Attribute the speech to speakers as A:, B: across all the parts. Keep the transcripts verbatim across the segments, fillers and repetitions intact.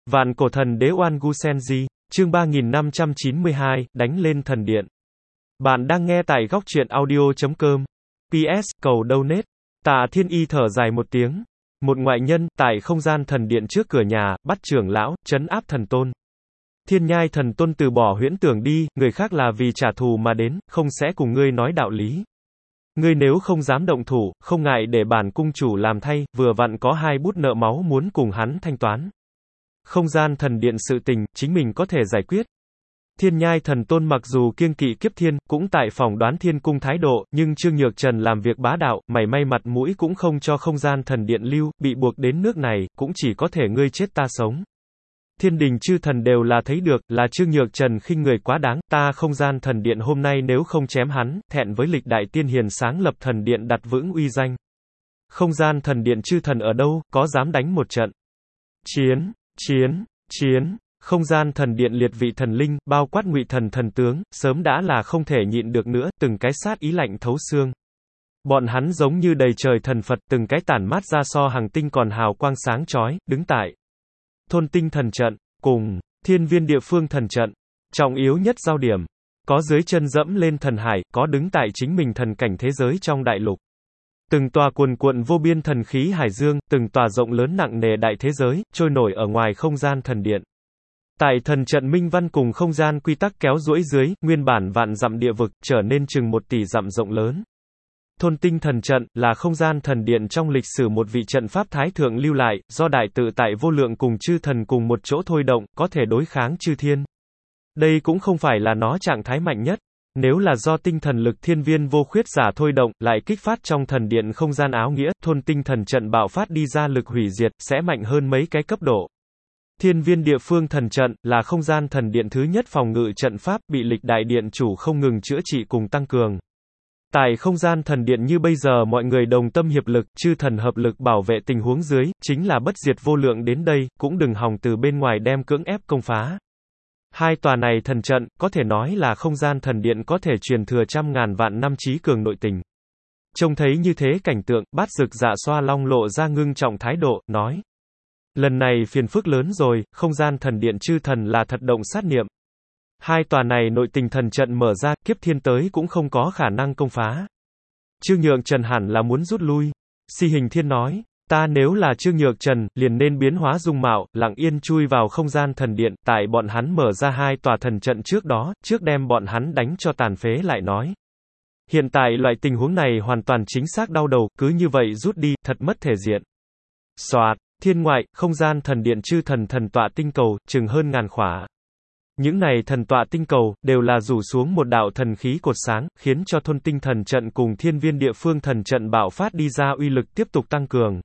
A: Vạn cổ thần đế Oan Gu Senji, chương ba nghìn năm trăm chín mươi hai, đánh lên thần điện. Bạn đang nghe tại góc truyện audio chấm com. pê ét, cầu donate. Tạ Thiên Y thở dài một tiếng. Một ngoại nhân, tại không gian thần điện trước cửa nhà, bắt trưởng lão, trấn áp thần tôn. Thiên Nhai thần tôn từ bỏ huyễn tưởng đi, người khác là vì trả thù mà đến, không sẽ cùng ngươi nói đạo lý. Ngươi nếu không dám động thủ, không ngại để bản cung chủ làm thay, vừa vặn có hai bút nợ máu muốn cùng hắn thanh toán. Không gian thần điện sự tình, chính mình có thể giải quyết. Thiên Nhai thần tôn mặc dù kiêng kỵ kiếp thiên, cũng tại phỏng đoán thiên cung thái độ, nhưng Trương Nhược Trần làm việc bá đạo, mảy may mặt mũi cũng không cho không gian thần điện lưu, bị buộc đến nước này, cũng chỉ có thể ngươi chết ta sống. Thiên đình chư thần đều là thấy được, là Trương Nhược Trần khinh người quá đáng, ta không gian thần điện hôm nay nếu không chém hắn, thẹn với lịch đại tiên hiền sáng lập thần điện đặt vững uy danh. Không gian thần điện chư thần ở đâu, có dám đánh một trận? Chiến, chiến, chiến. Không gian thần điện liệt vị thần linh, bao quát ngụy thần thần tướng, sớm đã là không thể nhịn được nữa, từng cái sát ý lạnh thấu xương. Bọn hắn giống như đầy trời thần Phật, từng cái tản mát ra so hàng tinh còn hào quang sáng chói, đứng tại thôn tinh thần trận, cùng thiên viên địa phương thần trận. Trọng yếu nhất giao điểm, có dưới chân dẫm lên thần hải, có đứng tại chính mình thần cảnh thế giới trong đại lục. Từng tòa cuồn cuộn vô biên thần khí hải dương, từng tòa rộng lớn nặng nề đại thế giới, trôi nổi ở ngoài không gian thần điện. Tại thần trận minh văn cùng không gian quy tắc kéo duỗi dưới, nguyên bản vạn dặm địa vực, trở nên chừng một tỷ dặm rộng lớn. Thôn tinh thần trận, là không gian thần điện trong lịch sử một vị trận pháp thái thượng lưu lại, do đại tự tại vô lượng cùng chư thần cùng một chỗ thôi động, có thể đối kháng chư thiên. Đây cũng không phải là nó trạng thái mạnh nhất. Nếu là do tinh thần lực thiên viên vô khuyết giả thôi động, lại kích phát trong thần điện không gian áo nghĩa, thôn tinh thần trận bạo phát đi ra lực hủy diệt, sẽ mạnh hơn mấy cái cấp độ. Thiên viên địa phương thần trận, là không gian thần điện thứ nhất phòng ngự trận pháp, bị lịch đại điện chủ không ngừng chữa trị cùng tăng cường. Tại không gian thần điện như bây giờ mọi người đồng tâm hiệp lực, chư thần hợp lực bảo vệ tình huống dưới, chính là bất diệt vô lượng đến đây, cũng đừng hòng từ bên ngoài đem cưỡng ép công phá. Hai tòa này thần trận, có thể nói là không gian thần điện có thể truyền thừa trăm ngàn vạn năm trí cường nội tình. Trông thấy như thế cảnh tượng, Bát Dực Dạ Xoa Long lộ ra ngưng trọng thái độ, nói. Lần này phiền phức lớn rồi, không gian thần điện chư thần là thật động sát niệm. Hai tòa này nội tình thần trận mở ra, kiếp thiên tới cũng không có khả năng công phá. Trương Nhược Trần hẳn là muốn rút lui. Si Hình Thiên nói, ta nếu là Trương Nhược Trần, liền nên biến hóa dung mạo, lặng yên chui vào không gian thần điện, tại bọn hắn mở ra hai tòa thần trận trước đó, trước đem bọn hắn đánh cho tàn phế lại nói. Hiện tại loại tình huống này hoàn toàn chính xác đau đầu, cứ như vậy rút đi, thật mất thể diện. Soạt. Thiên ngoại, không gian thần điện chư thần thần tọa tinh cầu, chừng hơn ngàn khỏa. Những này thần tọa tinh cầu, đều là rủ xuống một đạo thần khí cột sáng, khiến cho thôn tinh thần trận cùng thiên viên địa phương thần trận bạo phát đi ra uy lực tiếp tục tăng cường.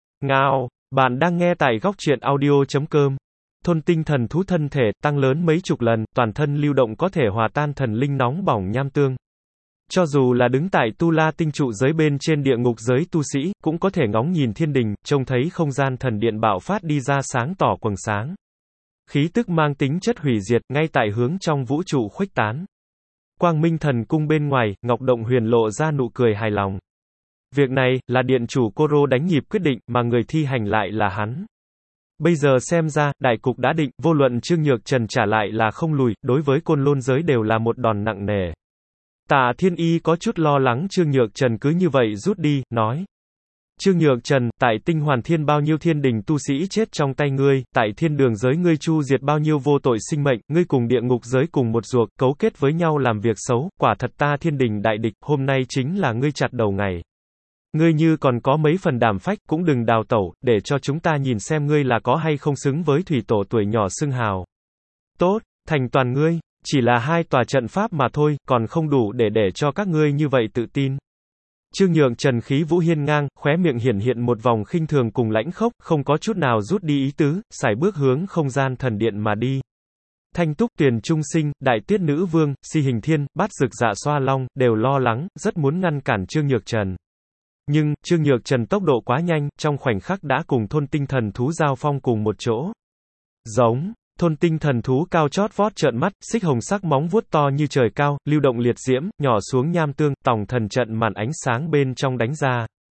A: Ngao, bạn đang nghe tại góc truyện audio chấm com. Thôn tinh thần thú thân thể, tăng lớn mấy chục lần, toàn thân lưu động có thể hòa tan thần linh nóng bỏng nham tương. Cho dù là đứng tại Tu La tinh trụ giới bên trên địa ngục giới tu sĩ, cũng có thể ngóng nhìn thiên đình, trông thấy không gian thần điện bạo phát đi ra sáng tỏ quầng sáng. Khí tức mang tính chất hủy diệt, ngay tại hướng trong vũ trụ khuếch tán. Quang Minh thần cung bên ngoài, Ngọc Động Huyền lộ ra nụ cười hài lòng. Việc này, là điện chủ Koro đánh nhịp quyết định, mà người thi hành lại là hắn. Bây giờ xem ra, đại cục đã định, vô luận Trương Nhược Trần trả lại là không lùi, đối với Côn Lôn giới đều là một đòn nặng nề. Tạ Thiên Y có chút lo lắng Trương Nhược Trần cứ như vậy rút đi, nói. Trương Nhược Trần, tại tinh hoàn thiên bao nhiêu thiên đình tu sĩ chết trong tay ngươi, tại thiên đường giới ngươi chu diệt bao nhiêu vô tội sinh mệnh, ngươi cùng địa ngục giới cùng một ruột, cấu kết với nhau làm việc xấu, quả thật ta thiên đình đại địch, hôm nay chính là ngươi chặt đầu ngày. Ngươi như còn có mấy phần đảm phách, cũng đừng đào tẩu, để cho chúng ta nhìn xem ngươi là có hay không xứng với thủy tổ tuổi nhỏ xưng hào. Tốt, thành toàn ngươi. Chỉ là hai tòa trận pháp mà thôi, còn không đủ để để cho các ngươi như vậy tự tin. Trương Nhược Trần khí vũ hiên ngang, khóe miệng hiển hiện một vòng khinh thường cùng lãnh khốc, không có chút nào rút đi ý tứ, sải bước hướng không gian thần điện mà đi. Thanh Túc Tuyền Trung Sinh, Đại Tiết Nữ Vương, Si Hình Thiên, Bát Dực Dạ Xoa Long, đều lo lắng, rất muốn ngăn cản Trương Nhược Trần. Nhưng, Trương Nhược Trần tốc độ quá nhanh, trong khoảnh khắc đã cùng thôn tinh thần thú giao phong cùng một chỗ. Giống. Thôn tinh thần thú cao chót vót trợn mắt, xích hồng sắc móng vuốt to như trời cao, lưu động liệt diễm, nhỏ xuống nham tương, tòng thần trận màn ánh sáng bên trong đánh ra.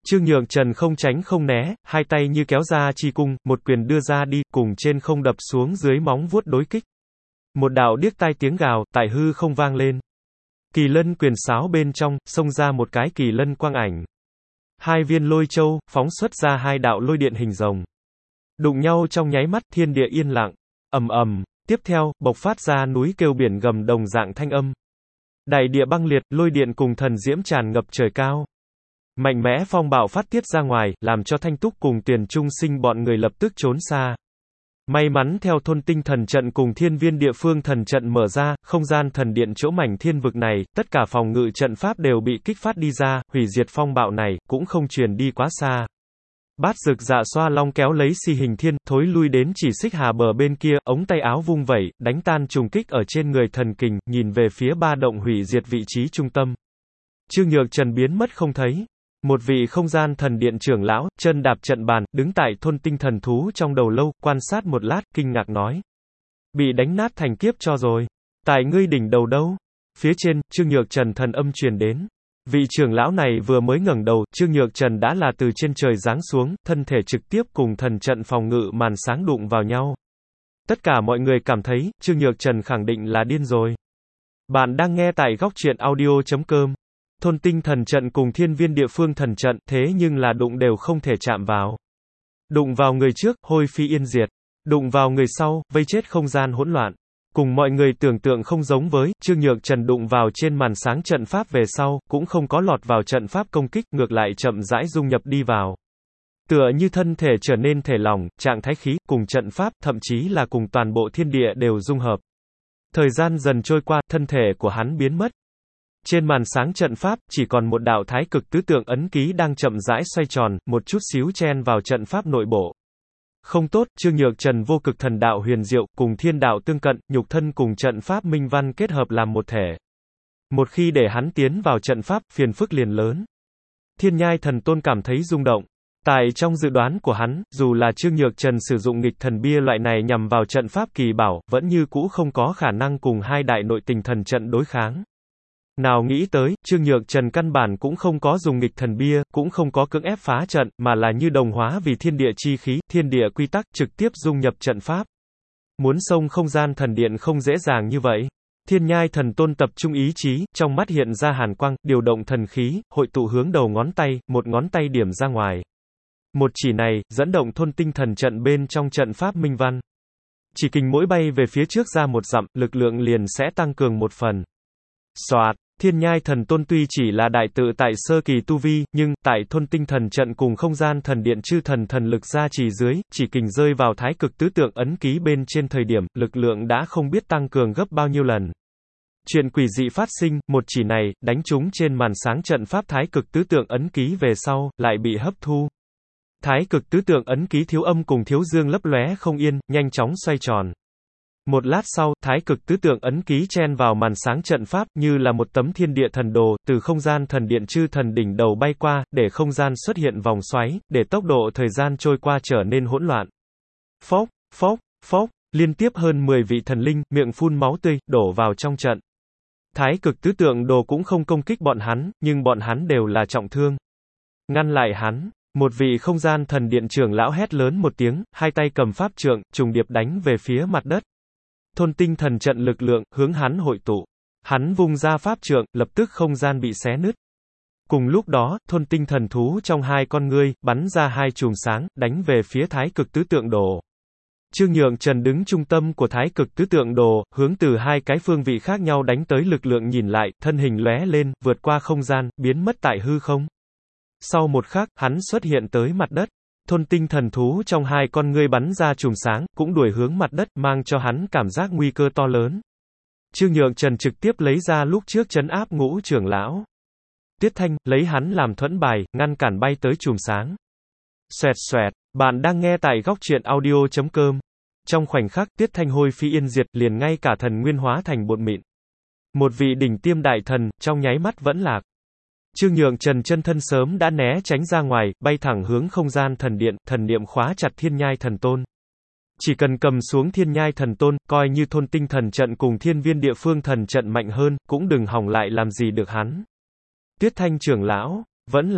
A: Trương Nhược Trần không tránh không né, hai tay như kéo ra chi cung, một quyền đưa ra đi, cùng trên không đập xuống dưới móng vuốt đối kích. Một đạo điếc tai tiếng gào, tại hư không vang lên. Kỳ lân quyền sáo bên trong, xông ra một cái kỳ lân quang ảnh. Hai viên lôi châu, phóng xuất ra hai đạo lôi điện hình rồng. Đụng nhau trong nháy mắt, thiên địa yên lặng. Ầm ầm, tiếp theo, bộc phát ra núi kêu biển gầm đồng dạng thanh âm. Đại địa băng liệt, lôi điện cùng thần diễm tràn ngập trời cao. Mạnh mẽ phong bạo phát tiết ra ngoài, làm cho Thanh Túc cùng Tiền Trung Sinh bọn người lập tức trốn xa. May mắn theo thôn tinh thần trận cùng thiên viên địa phương thần trận mở ra, không gian thần điện chỗ mảnh thiên vực này, tất cả phòng ngự trận pháp đều bị kích phát đi ra, hủy diệt phong bạo này, cũng không truyền đi quá xa. Bát Dực Dạ Xoa Long kéo lấy Si Hình Thiên, thối lui đến Chỉ Xích Hà bờ bên kia, ống tay áo vung vẩy, đánh tan trùng kích ở trên người thần kình, nhìn về phía ba động hủy diệt vị trí trung tâm. Trương Nhược Trần biến mất không thấy. Một vị không gian thần điện trưởng lão, chân đạp trận bàn, đứng tại thôn tinh thần thú trong đầu lâu, quan sát một lát, kinh ngạc nói. Bị đánh nát thành kiếp cho rồi. Tại ngươi đỉnh đầu đâu? Phía trên, Trương Nhược Trần thần âm truyền đến. Vị trưởng lão này vừa mới ngẩng đầu, Trương Nhược Trần đã là từ trên trời giáng xuống, thân thể trực tiếp cùng thần trận phòng ngự màn sáng đụng vào nhau. Tất cả mọi người cảm thấy, Trương Nhược Trần khẳng định là điên rồi. Bạn đang nghe tại góc truyện audio chấm com. Thôn tinh thần trận cùng thiên viên địa phương thần trận, thế nhưng là đụng đều không thể chạm vào. Đụng vào người trước, hôi phi yên diệt. Đụng vào người sau, vây chết không gian hỗn loạn. Cùng mọi người tưởng tượng không giống với, Trương Nhược Trần đụng vào trên màn sáng trận pháp về sau, cũng không có lọt vào trận pháp công kích, ngược lại chậm rãi dung nhập đi vào. Tựa như thân thể trở nên thể lỏng, trạng thái khí, cùng trận pháp, thậm chí là cùng toàn bộ thiên địa đều dung hợp. Thời gian dần trôi qua, thân thể của hắn biến mất. Trên màn sáng trận pháp, chỉ còn một đạo thái cực tứ tượng ấn ký đang chậm rãi xoay tròn, một chút xíu chen vào trận pháp nội bộ. Không tốt, Trương Nhược Trần vô cực thần đạo huyền diệu, cùng thiên đạo tương cận, nhục thân cùng trận pháp minh văn kết hợp làm một thể. Một khi để hắn tiến vào trận pháp, phiền phức liền lớn. Thiên Nhai Thần Tôn cảm thấy rung động. Tại trong dự đoán của hắn, dù là Trương Nhược Trần sử dụng nghịch thần bia loại này nhằm vào trận pháp kỳ bảo, vẫn như cũ không có khả năng cùng hai đại nội tình thần trận đối kháng. Nào nghĩ tới, Trương Nhược Trần căn bản cũng không có dùng nghịch thần bia, cũng không có cưỡng ép phá trận, mà là như đồng hóa vì thiên địa chi khí, thiên địa quy tắc, trực tiếp dung nhập trận pháp. Muốn xông không gian thần điện không dễ dàng như vậy. Thiên Nhai Thần Tôn tập trung ý chí, trong mắt hiện ra hàn quang, điều động thần khí, hội tụ hướng đầu ngón tay, một ngón tay điểm ra ngoài. Một chỉ này, dẫn động thôn tinh thần trận bên trong trận pháp minh văn. Chỉ kình mỗi bay về phía trước ra một dặm, lực lượng liền sẽ tăng cường một phần. Soạt. Thiên Nhai Thần Tôn tuy chỉ là đại tự tại sơ kỳ tu vi, nhưng, tại thôn tinh thần trận cùng không gian thần điện chư thần thần lực gia trì dưới, chỉ kình rơi vào thái cực tứ tượng ấn ký bên trên thời điểm, lực lượng đã không biết tăng cường gấp bao nhiêu lần. Chuyện quỷ dị phát sinh, một chỉ này, đánh trúng trên màn sáng trận pháp thái cực tứ tượng ấn ký về sau, lại bị hấp thu. Thái cực tứ tượng ấn ký thiếu âm cùng thiếu dương lấp lóe không yên, nhanh chóng xoay tròn. Một lát sau, thái cực tứ tượng ấn ký chen vào màn sáng trận pháp, như là một tấm thiên địa thần đồ, từ không gian thần điện chư thần đỉnh đầu bay qua, để không gian xuất hiện vòng xoáy, để tốc độ thời gian trôi qua trở nên hỗn loạn. Phốc, phốc, phốc, liên tiếp hơn mười vị thần linh, miệng phun máu tươi, đổ vào trong trận. Thái cực tứ tượng đồ cũng không công kích bọn hắn, nhưng bọn hắn đều là trọng thương. Ngăn lại hắn. Một vị không gian thần điện trưởng lão hét lớn một tiếng, hai tay cầm pháp trượng, trùng điệp đánh về phía mặt đất. Thôn tinh thần trận lực lượng, hướng hắn hội tụ. Hắn vung ra pháp trượng, lập tức không gian bị xé nứt. Cùng lúc đó, thôn tinh thần thú trong hai con ngươi, bắn ra hai chùm sáng, đánh về phía thái cực tứ tượng đồ. Trương Nhược Trần đứng trung tâm của thái cực tứ tượng đồ, hướng từ hai cái phương vị khác nhau đánh tới lực lượng nhìn lại, thân hình lóe lên, vượt qua không gian, biến mất tại hư không. Sau một khắc, hắn xuất hiện tới mặt đất. Thôn tinh thần thú trong hai con ngươi bắn ra chùm sáng, cũng đuổi hướng mặt đất, mang cho hắn cảm giác nguy cơ to lớn. Trương Nhược Trần trực tiếp lấy ra lúc trước trấn áp ngũ trưởng lão. Tiết Thanh, lấy hắn làm thuẫn bài, ngăn cản bay tới chùm sáng. Xoẹt xoẹt, bạn đang nghe tại góc truyện audio chấm com. Trong khoảnh khắc, Tiết Thanh hôi phi yên diệt, liền ngay cả thần nguyên hóa thành bột mịn. Một vị đỉnh tiêm đại thần, trong nháy mắt vẫn lạc. Trương Nhược Trần chân thân sớm đã né tránh ra ngoài, bay thẳng hướng không gian thần điện, thần niệm khóa chặt Thiên Nhai Thần Tôn. Chỉ cần cầm xuống Thiên Nhai Thần Tôn, coi như thôn tinh thần trận cùng thiên viên địa phương thần trận mạnh hơn, cũng đừng hỏng lại làm gì được hắn. Tiết Thanh trưởng lão, vẫn lạc.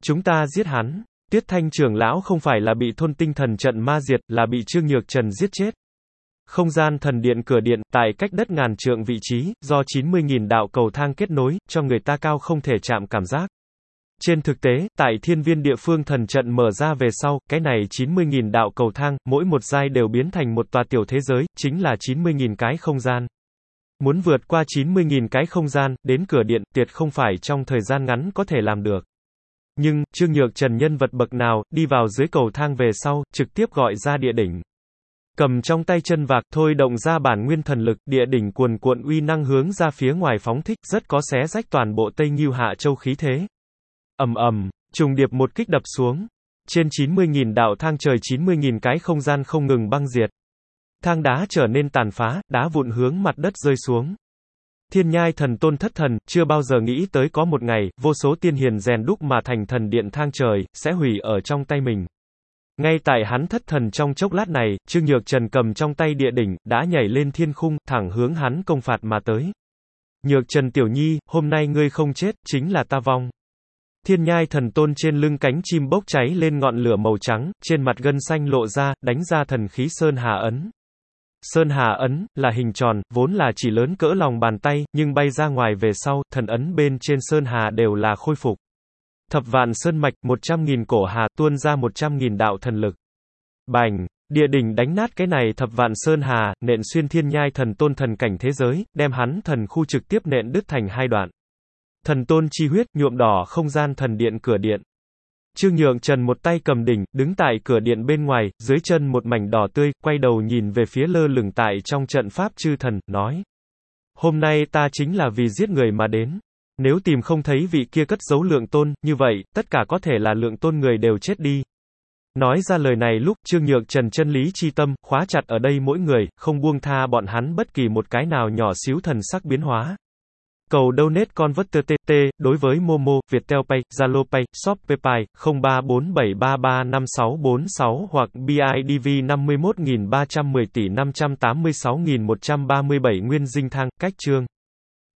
A: Chúng ta giết hắn. Tiết Thanh trưởng lão không phải là bị thôn tinh thần trận ma diệt, là bị Trương Nhược Trần giết chết. Không gian thần điện cửa điện, tại cách đất ngàn trượng vị trí, do chín mươi nghìn đạo cầu thang kết nối, cho người ta cao không thể chạm cảm giác. Trên thực tế, tại thiên viên địa phương thần trận mở ra về sau, cái này chín mươi nghìn đạo cầu thang, mỗi một giai đều biến thành một tòa tiểu thế giới, chính là chín mươi nghìn cái không gian. Muốn vượt qua chín mươi nghìn cái không gian, đến cửa điện, tuyệt không phải trong thời gian ngắn có thể làm được. Nhưng, Trương Nhược Trần nhân vật bậc nào, đi vào dưới cầu thang về sau, trực tiếp gọi ra địa đỉnh. Cầm trong tay chân vạc, thôi động ra bản nguyên thần lực, địa đỉnh cuồn cuộn uy năng hướng ra phía ngoài phóng thích, rất có xé rách toàn bộ Tây Ngưu Hạ Châu khí thế. Ầm ầm, trùng điệp một kích đập xuống. Trên chín mươi nghìn đạo thang trời chín mươi nghìn cái không gian không ngừng băng diệt. Thang đá trở nên tàn phá, đá vụn hướng mặt đất rơi xuống. Thiên Nhai Thần Tôn thất thần, chưa bao giờ nghĩ tới có một ngày, vô số tiên hiền rèn đúc mà thành thần điện thang trời, sẽ hủy ở trong tay mình. Ngay tại hắn thất thần trong chốc lát này, Trương Nhược Trần cầm trong tay địa đỉnh, đã nhảy lên thiên khung, thẳng hướng hắn công phạt mà tới. Nhược Trần tiểu nhi, hôm nay ngươi không chết, chính là ta vong. Thiên Nhai Thần Tôn trên lưng cánh chim bốc cháy lên ngọn lửa màu trắng, trên mặt gân xanh lộ ra, đánh ra thần khí Sơn Hà Ấn. Sơn Hà Ấn, là hình tròn, vốn là chỉ lớn cỡ lòng bàn tay, nhưng bay ra ngoài về sau, thần ấn bên trên Sơn Hà đều là khôi phục. Thập vạn sơn mạch, một trăm nghìn cổ hà, tuôn ra một trăm nghìn đạo thần lực. Bành! Địa đỉnh đánh nát cái này thập vạn sơn hà, nện xuyên Thiên Nhai Thần Tôn thần cảnh thế giới, đem hắn thần khu trực tiếp nện đứt thành hai đoạn. Thần tôn chi huyết, nhuộm đỏ không gian thần điện cửa điện. Trương Nhược Trần một tay cầm đỉnh, đứng tại cửa điện bên ngoài, dưới chân một mảnh đỏ tươi, quay đầu nhìn về phía lơ lửng tại trong trận pháp chư thần, nói. Hôm nay ta chính là vì giết người mà đến. Nếu tìm không thấy vị kia cất giấu lượng tôn, như vậy, tất cả có thể là lượng tôn người đều chết đi. Nói ra lời này lúc, Trương Nhược Trần chân lý chi tâm, khóa chặt ở đây mỗi người, không buông tha bọn hắn bất kỳ một cái nào nhỏ xíu thần sắc biến hóa. Cầu donate converter tê tê, đối với Momo, Viettel Pay, Zalo Pay, Shopee Pay, không ba bốn bảy ba ba năm sáu bốn sáu hoặc bê i đê vê năm mươi mốt nghìn ba trăm mười tỷ năm trăm tám mươi sáu nghìn một trăm ba mươi bảy Nguyên Dinh Thang, cách chương.